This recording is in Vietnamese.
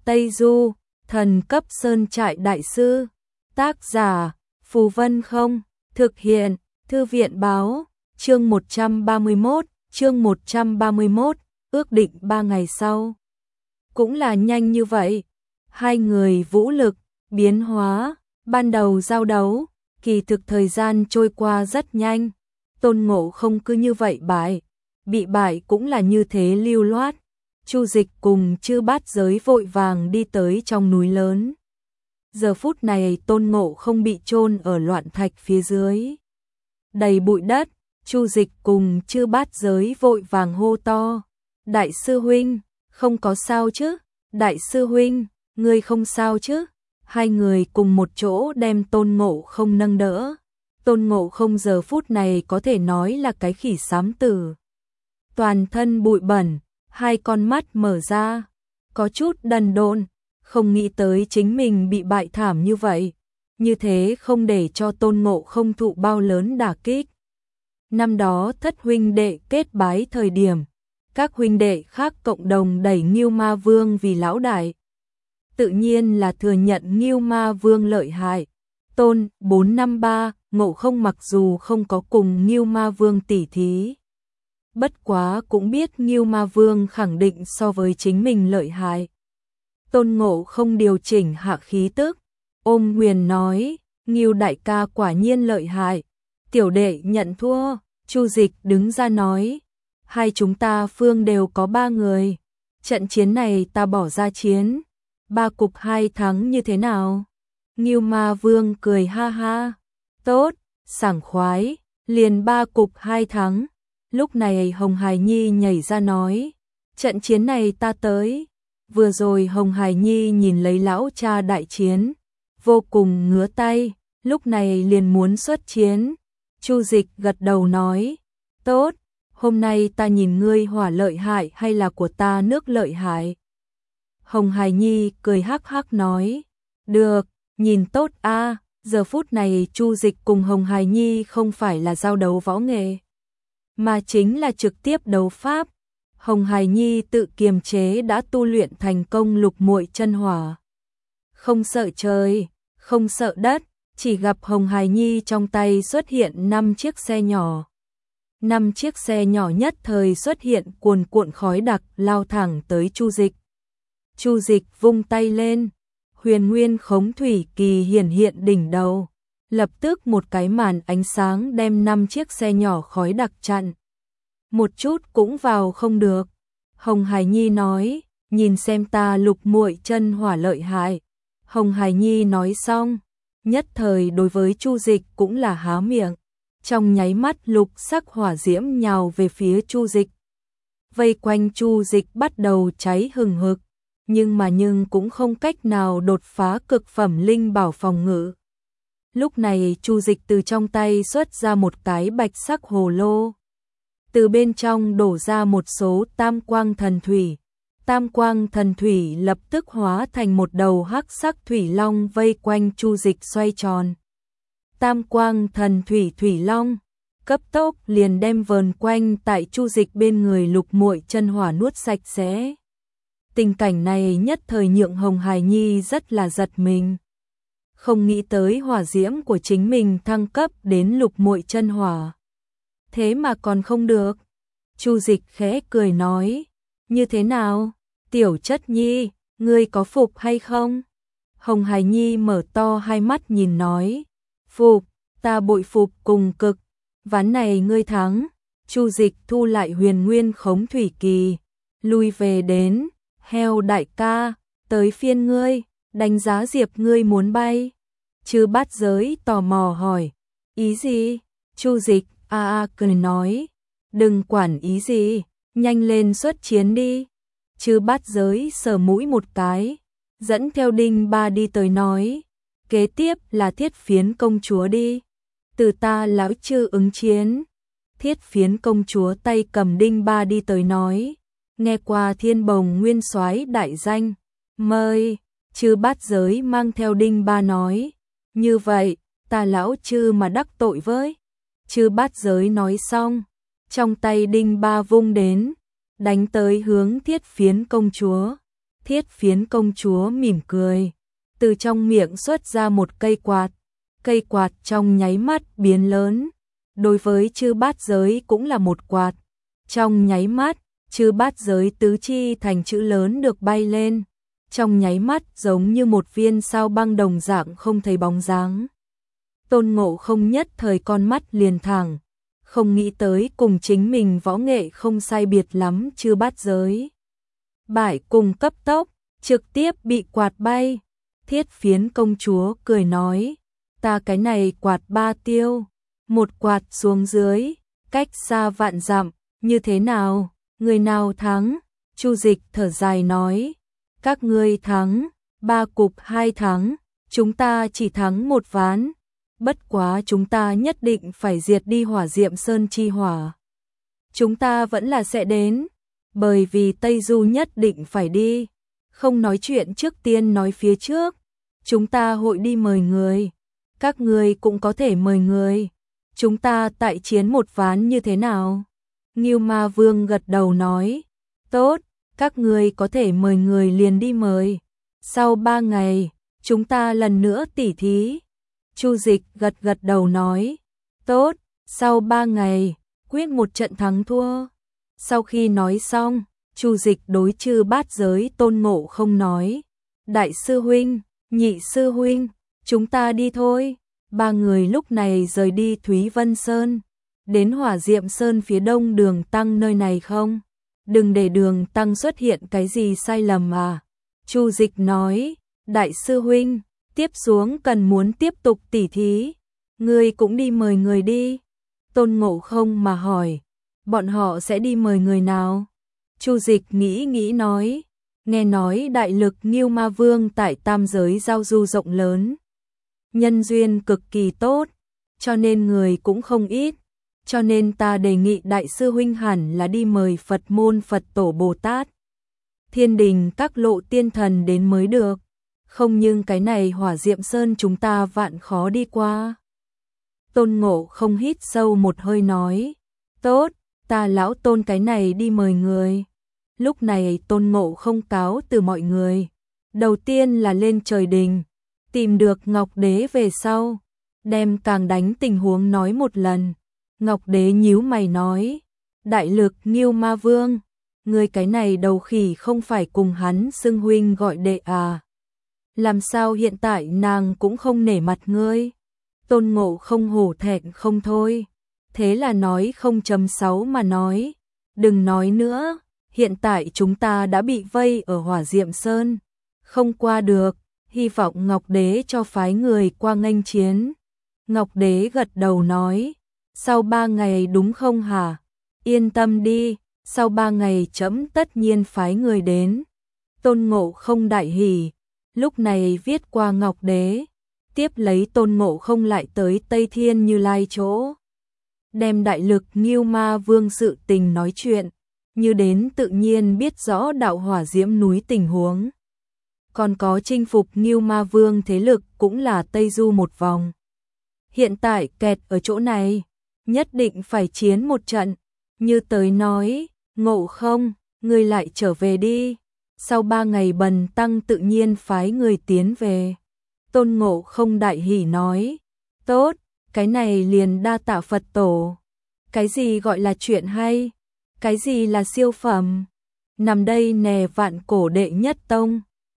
Tây Du, thần cấp sơn trại đại sư. Tác giả, Phù Vân Không, thực hiện, Thư viện Báo, chương 131, ước định 3 ngày sau. Cũng là nhanh như vậy. Hai người vũ lực, biến hóa, ban đầu giao đấu, kỳ thực thời gian trôi qua rất nhanh. Tôn Ngộ Không cứ như vậy bại, bị bại cũng là như thế lưu loát. Chu Dịch cùng Chư Bát Giới vội vàng đi tới trong núi lớn. Giờ phút này Tôn Ngộ Không bị chôn ở loạn thạch phía dưới. Đầy bụi đất, Chu Dịch cùng Chư Bát Giới vội vàng hô to. Đại sư huynh, không có sao chứ? Đại sư huynh, ngươi không sao chứ? Hai người cùng một chỗ đem Tôn Ngộ Không nâng đỡ. Tôn Ngộ Không giờ phút này có thể nói là cái khỉ xám tử. Toàn thân bụi bẩn, hai con mắt mở ra, có chút đần độn, không nghĩ tới chính mình bị bại thảm như vậy, như thế không để cho Tôn Ngộ Không thụ bao lớn đả kích. Năm đó thất huynh đệ kết bái thời điểm, các huynh đệ khác cộng đồng đẩy Ngưu Ma Vương vì lão đại. Tự nhiên là thừa nhận Ngưu Ma Vương lợi hại. Tôn 453, Ngộ Không mặc dù không có cùng Ngưu Ma Vương tỉ thí, bất quá cũng biết Ngưu Ma Vương khẳng định so với chính mình lợi hại. Tôn Ngộ Không điều chỉnh hạ khí tức, ôm quyền nói, Ngưu đại ca quả nhiên lợi hại, tiểu đệ nhận thua. Chu Dịch đứng ra nói, hai chúng ta phương đều có 3 người, trận chiến này ta bỏ ra chiến, 3 cục 2 thắng như thế nào? Ngưu Ma Vương cười ha ha, tốt, sảng khoái, liền 3 cục 2 thắng. Lúc này Hồng Hải Nhi nhảy ra nói, trận chiến này ta tới. Vừa rồi Hồng Hải Nhi nhìn lấy lão cha đại chiến, vô cùng ngứa tay, lúc này liền muốn xuất chiến. Chu Dịch gật đầu nói, tốt, hôm nay ta nhìn ngươi hỏa lợi hại hay là của ta nước lợi hại. Hồng Hải Nhi cười hắc hắc nói, được, nhìn tốt a. Giờ phút này Chu Dịch cùng Hồng Hải Nhi không phải là giao đấu võ nghệ, mà chính là trực tiếp đấu pháp. Hồng Hải Nhi tự kiềm chế đã tu luyện thành công lục muội chân hỏa. Không sợ trời, không sợ đất, chỉ gặp Hồng Hải Nhi trong tay xuất hiện 5 chiếc xe nhỏ. 5 chiếc xe nhỏ nhất thời xuất hiện cuồn cuộn khói đặc lao thẳng tới Chu Dịch. Chu Dịch vung tay lên, Huyền Nguyên Khống Thủy Kỳ hiển hiện đỉnh đầu. Lập tức một cái màn ánh sáng đem 5 chiếc xe nhỏ khói đặc chặn. Một chút cũng vào không được. Hồng Hải Nhi nói, nhìn xem ta lục muội chân hỏa lợi hại. Hồng Hải Nhi nói xong, nhất thời đối với Chu Dịch cũng là há miệng. Trong nháy mắt lục sắc hỏa diễm nhào về phía Chu Dịch. Vây quanh Chu Dịch bắt đầu cháy hừng hực, nhưng cũng không cách nào đột phá cực phẩm linh bảo phòng ngự. Lúc này Chu Dịch từ trong tay xuất ra một cái bạch sắc hồ lô. Từ bên trong đổ ra một số tam quang thần thủy. Tam quang thần thủy lập tức hóa thành một đầu hắc sắc thủy long vây quanh Chu Dịch xoay tròn. Tam quang thần thủy thủy long cấp tốc liền đem vờn quanh tại Chu Dịch bên người lục muội chân hỏa nuốt sạch sẽ. Tình cảnh này nhất thời nhượng Hồng Hải Nhi rất là giật mình. Không nghĩ tới hỏa diễm của chính mình thăng cấp đến lục muội chân hỏa. Thế mà còn không được. Chu Dịch khẽ cười nói, như thế nào? Tiểu chất nhi, ngươi có phục hay không? Hồng Hải Nhi mở to hai mắt nhìn nói, phục, ta bội phục cùng cực, ván này ngươi thắng. Chu Dịch thu lại Huyền Nguyên Khống Thủy Kỳ, lui về đến, heo đại ca, tới phiên ngươi, đánh giá Diệp ngươi muốn bay. Chư Bát Giới tò mò hỏi, ý gì? Chu Dịch cười nói, đừng quản ý gì, nhanh lên xuất chiến đi. Chư Bát Giới sờ mũi một cái, dẫn theo Đinh Ba đi tới nói, kế tiếp là Thiết Phiến công chúa đi. Từ ta lão chư ứng chiến. Thiết Phiến công chúa tay cầm Đinh Ba đi tới nói, nghe qua Thiên Bồng Nguyên Soái đại danh, mời. Chư Bát Giới mang theo Đinh Ba nói, như vậy, ta lão chư mà đắc tội với. Chư Bát Giới nói xong, trong tay Đinh Ba vung đến, đánh tới hướng Thiết Phiến công chúa. Thiết Phiến công chúa mỉm cười, từ trong miệng xuất ra một cây quạt trong nháy mắt biến lớn, đối với chư bát giới cũng là một quạt, trong nháy mắt, chư bát giới tứ chi thành chữ lớn được bay lên, trong nháy mắt giống như một viên sao băng đồng dạng không thấy bóng dáng. Tôn Ngộ Không nhất thời con mắt liền thẳng, không nghĩ tới cùng chính mình võ nghệ không sai biệt lắm chư bát giới. Bại cùng cấp tốc, trực tiếp bị quạt bay. Thiết Phiến công chúa cười nói, ta cái này quạt 3 tiêu, một quạt xuống dưới, cách xa vạn dặm, như thế nào, người nào thắng? Chu Dịch thở dài nói, các ngươi thắng, 3 cục 2 thắng, chúng ta chỉ thắng 1 ván, bất quá chúng ta nhất định phải diệt đi Hỏa Diệm Sơn chi hỏa. Chúng ta vẫn là sẽ đến, bởi vì Tây Du nhất định phải đi, không nói chuyện trước tiên nói phía trước, chúng ta hội đi mời người, các ngươi cũng có thể mời người, chúng ta tại chiến một ván như thế nào? Ngưu Ma Vương gật đầu nói, tốt, các ngươi có thể mời người liền đi mời, sau 3 ngày, chúng ta lần nữa tỉ thí. Chu Dịch gật đầu nói, tốt, sau 3 ngày, quyết một trận thắng thua. Sau khi nói xong, Chu Dịch đối chư bát giới Tôn Ngộ Không nói, đại sư huynh, nhị sư huynh, chúng ta đi thôi. 3 người lúc này rời đi Thúy Vân Sơn, đến Hỏa Diệm Sơn phía đông Đường Tăng nơi này không? Đừng để Đường Tăng xuất hiện cái gì sai lầm à? Chu Dịch nói, đại sư huynh, tiếp xuống cần muốn tiếp tục tỉ thí, ngươi cũng đi mời người đi. Tôn Ngộ Không mà hỏi, bọn họ sẽ đi mời người nào? Chu Dịch nghĩ nói, nghe nói đại lực Ngưu Ma Vương tại tam giới giao du rộng lớn, nhân duyên cực kỳ tốt, cho nên người cũng không ít, cho nên ta đề nghị đại sư huynh hẳn là đi mời Phật môn Phật tổ Bồ Tát, Thiên Đình các lộ tiên thần đến mới được, không nhưng cái này Hỏa Diệm Sơn chúng ta vạn khó đi qua. Tôn Ngộ Không hít sâu một hơi nói, tốt, ta lão Tôn cái này đi mời người. Lúc này Tôn Ngộ Không cáo từ mọi người, đầu tiên là lên trời đình, tìm được Ngọc Đế về sau, đem càng đánh tình huống nói một lần. Ngọc Đế nhíu mày nói, đại lực Ngưu Ma Vương, người cái này đầu khỉ không phải cùng hắn xưng huynh gọi đệ à? Làm sao hiện tại nàng cũng không nể mặt ngươi? Tôn Ngộ Không hổ thẹn không thôi, thế là nói 0.6 mà nói, đừng nói nữa, hiện tại chúng ta đã bị vây ở Hỏa Diệm Sơn, không qua được, hy vọng Ngọc Đế cho phái người qua nghênh chiến. Ngọc Đế gật đầu nói, sau 3 ngày đúng không hả? Yên tâm đi, sau 3 ngày trẫm tất nhiên phái người đến. Tôn Ngộ Không đại hỉ, lúc này viết qua Ngọc Đế, tiếp lấy Tôn Ngộ Không lại tới Tây Thiên Như Lai chỗ, đem đại lực Ngưu Ma Vương sự tình nói chuyện, như đến tự nhiên biết rõ đạo Hỏa Diễm núi tình huống. Còn có chinh phục Ngưu Ma Vương thế lực cũng là Tây Du một vòng. Hiện tại kẹt ở chỗ này, nhất định phải chiến một trận, như tới nói, Ngộ Không, ngươi lại trở về đi. Sau 3 ngày Bần Tăng tự nhiên phái người tiến về. Tôn Ngộ Không đại hỉ nói, tốt, cái này liền đa tạ Phật tổ. Cái gì gọi là chuyện hay? Cái gì là siêu phẩm? Nằm đây nè vạn cổ đệ nhất tông.